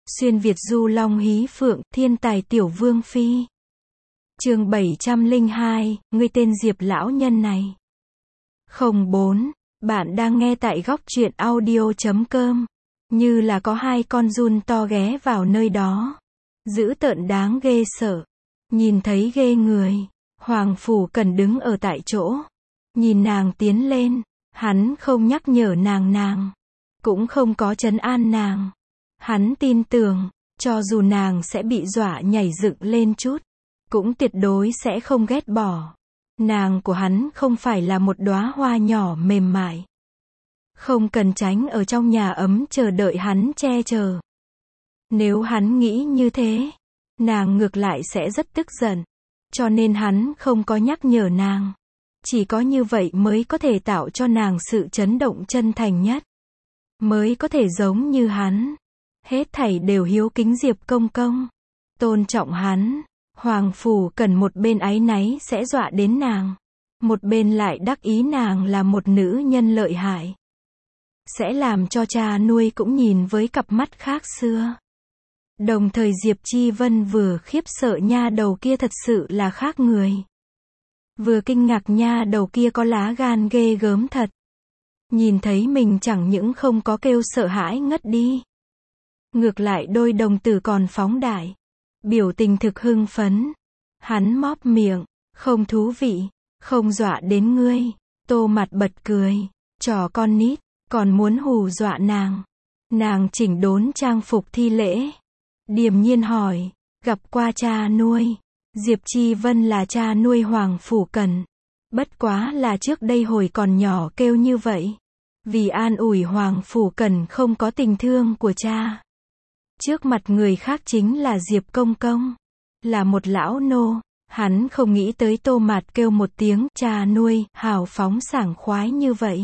Xuyên Việt du long hí phượng, thiên tài tiểu vương phi. Chương 702, ngươi tên Diệp lão nhân này. 04. Bạn đang nghe tại góc truyện audio.com. Như là có hai con giun to ghé vào nơi đó. Dữ tợn đáng ghê sợ. Nhìn thấy ghê người. Hoàng Phủ Cần đứng ở tại chỗ. Nhìn nàng tiến lên. Hắn không nhắc nhở nàng. Cũng không có trấn an nàng. Hắn tin tưởng, cho dù nàng sẽ bị dọa nhảy dựng lên chút, cũng tuyệt đối sẽ không ghét bỏ. Nàng của hắn không phải là một đóa hoa nhỏ mềm mại. Không cần tránh ở trong nhà ấm chờ đợi hắn che chở. Nếu hắn nghĩ như thế, nàng ngược lại sẽ rất tức giận. Cho nên hắn không có nhắc nhở nàng. Chỉ có như vậy mới có thể tạo cho nàng sự chấn động chân thành nhất. Mới có thể giống như hắn. Hết thảy đều hiếu kính Diệp công công. Tôn trọng hắn. Hoàng Phủ Cần một bên áy náy sẽ dọa đến nàng. Một bên lại đắc ý nàng là một nữ nhân lợi hại. Sẽ làm cho cha nuôi cũng nhìn với cặp mắt khác xưa. Đồng thời Diệp Chi Vân vừa khiếp sợ nha đầu kia thật sự là khác người. Vừa kinh ngạc nha đầu kia có lá gan ghê gớm thật. Nhìn thấy mình chẳng những không có kêu sợ hãi ngất đi. Ngược lại đôi đồng tử còn phóng đại. Biểu tình thực hưng phấn. Hắn móp miệng. Không thú vị. Không dọa đến ngươi. Tô mặt bật cười. Trò con nít. Còn muốn hù dọa nàng. Nàng chỉnh đốn trang phục thi lễ. Điềm nhiên hỏi. Gặp qua cha nuôi. Diệp Chi Vân là cha nuôi Hoàng Phủ Cần. Bất quá là trước đây hồi còn nhỏ kêu như vậy. Vì an ủi Hoàng Phủ Cần không có tình thương của cha. Trước mặt người khác chính là Diệp công công. Là một lão nô. Hắn không nghĩ tới Tô Mạt kêu một tiếng cha nuôi, hào phóng sảng khoái như vậy.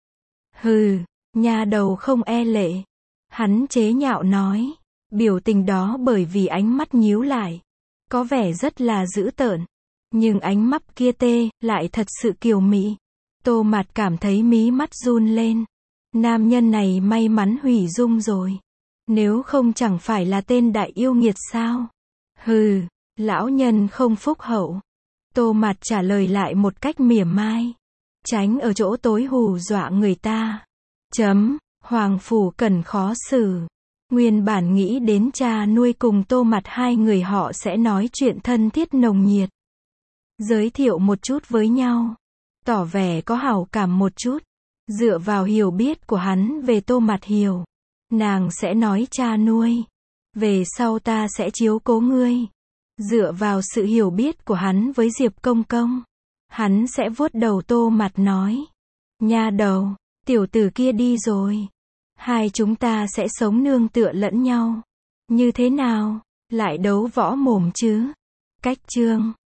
Hừ, nha đầu không e lệ. Hắn chế nhạo nói. Biểu tình đó bởi vì ánh mắt nhíu lại. Có vẻ rất là dữ tợn. Nhưng ánh mắt kia lại thật sự kiều mị. Tô Mạt cảm thấy mí mắt run lên. Nam nhân này may mắn hủy dung rồi. Nếu không chẳng phải là tên đại yêu nghiệt sao? Hừ, lão nhân không phúc hậu. Tô Mạt trả lời lại một cách mỉa mai. Tránh ở chỗ tối hù dọa người ta. Hoàng Phủ Cần khó xử. Nguyên bản nghĩ đến cha nuôi cùng Tô Mạt hai người họ sẽ nói chuyện thân thiết nồng nhiệt. Giới thiệu một chút với nhau. Tỏ vẻ có hảo cảm một chút. Dựa vào hiểu biết của hắn về Tô Mạt hiểu. Nàng sẽ nói cha nuôi. Về sau ta sẽ chiếu cố ngươi. Dựa vào sự hiểu biết của hắn với Diệp công công. Hắn sẽ vuốt đầu Tô Mạt nói. Nha đầu, tiểu tử kia đi rồi. Hai chúng ta sẽ sống nương tựa lẫn nhau. Như thế nào? Lại đấu võ mồm chứ? Cách chương.